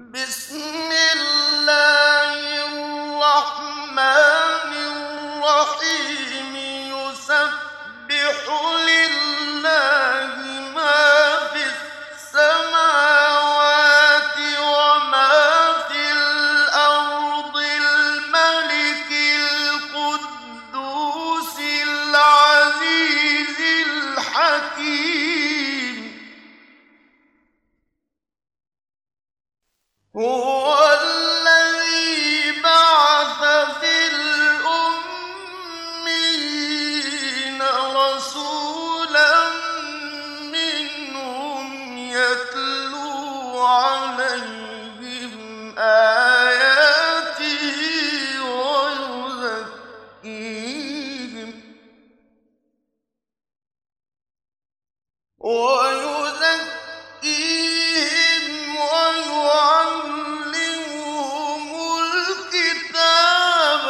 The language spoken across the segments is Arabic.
بسم الله الرحمن الرحيم يسبح لله ما في السماوات وما في الأرض الملك القدوس العزيز الحكيم هو الذي بعث في الأميين رسولا منهم يتلو عليهم آياته ويزكيهم ويعلمهم الكتاب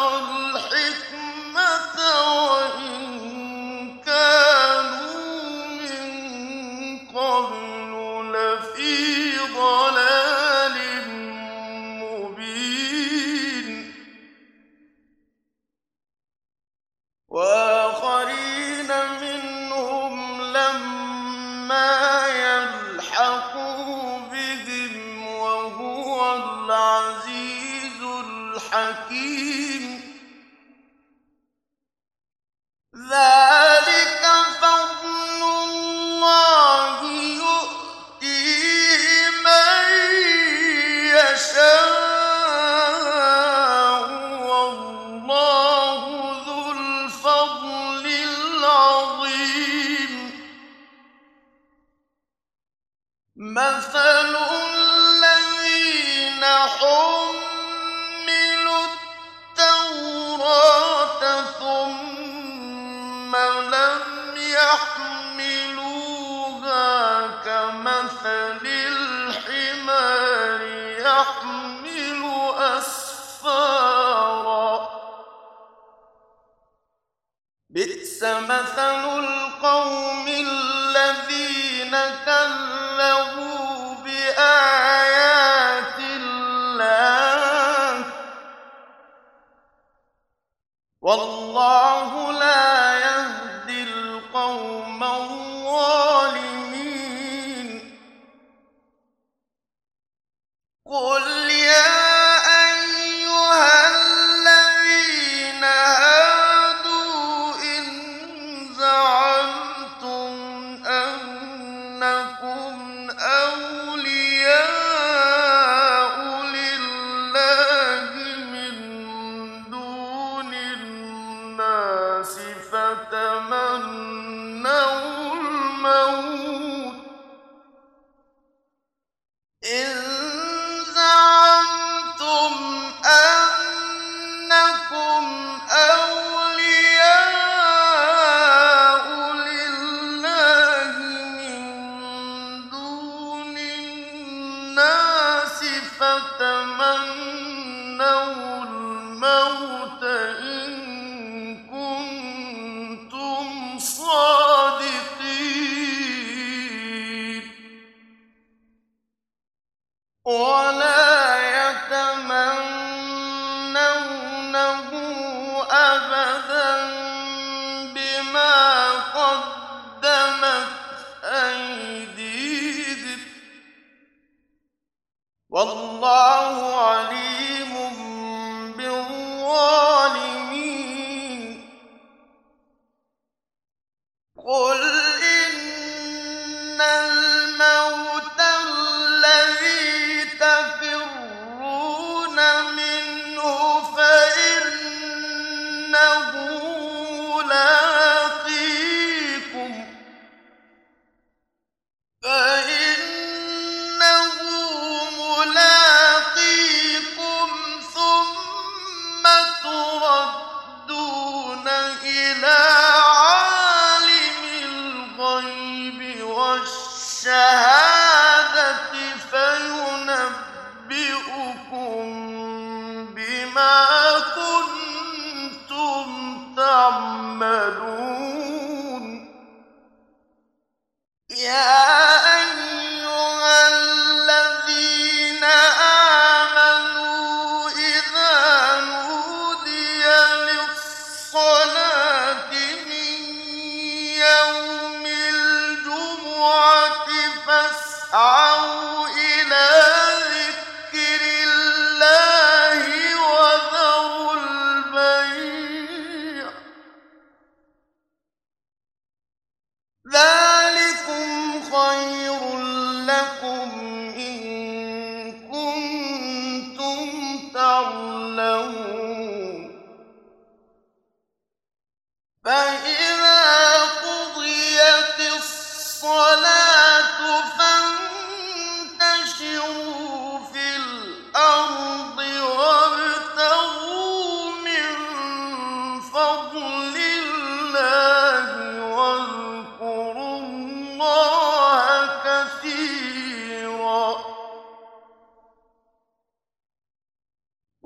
والحكمة وإن كانوا من قبل لفي ضلال مبين وآخرين منهم لما يلحقوا بهم وهو العزيز الحكيم ذلك فضل الله يؤتيه من يشاء والله ذو الفضل العظيم مثل الذين حملوا التوراة ثم لم يحملوها كمثل الحمار يحمل أسفارا بئس مثل القوم الذين كذبوا بآيات الله والله لا يهدي القوم الظالمين قل يا أيها الذين هادوا إن زعمتم أنكم أولياء لله من دون الناس فتمنوا الموت إن زعمتم أنكم أولياء لله من دون الناس فتمنوا الموت إن كنتم صادقين ولا يتمنونه أبدا بما قدمت أيديهم والله عليم بالظالمين قل إن الموت الذي تفرون منه فإنه ملاقيكم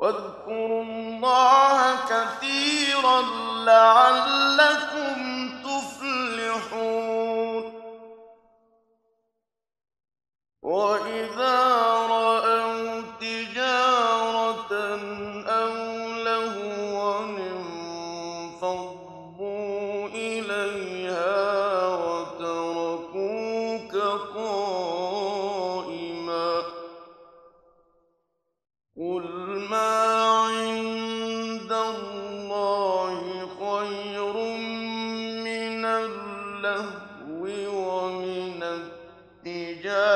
واذكروا الله كثيرا لعلكم تفلحون وإذا رأوا تجارة أو لهوا انفضوا إليها وتركوك قائما قل ما عند الله خير من اللهو ومن التجارة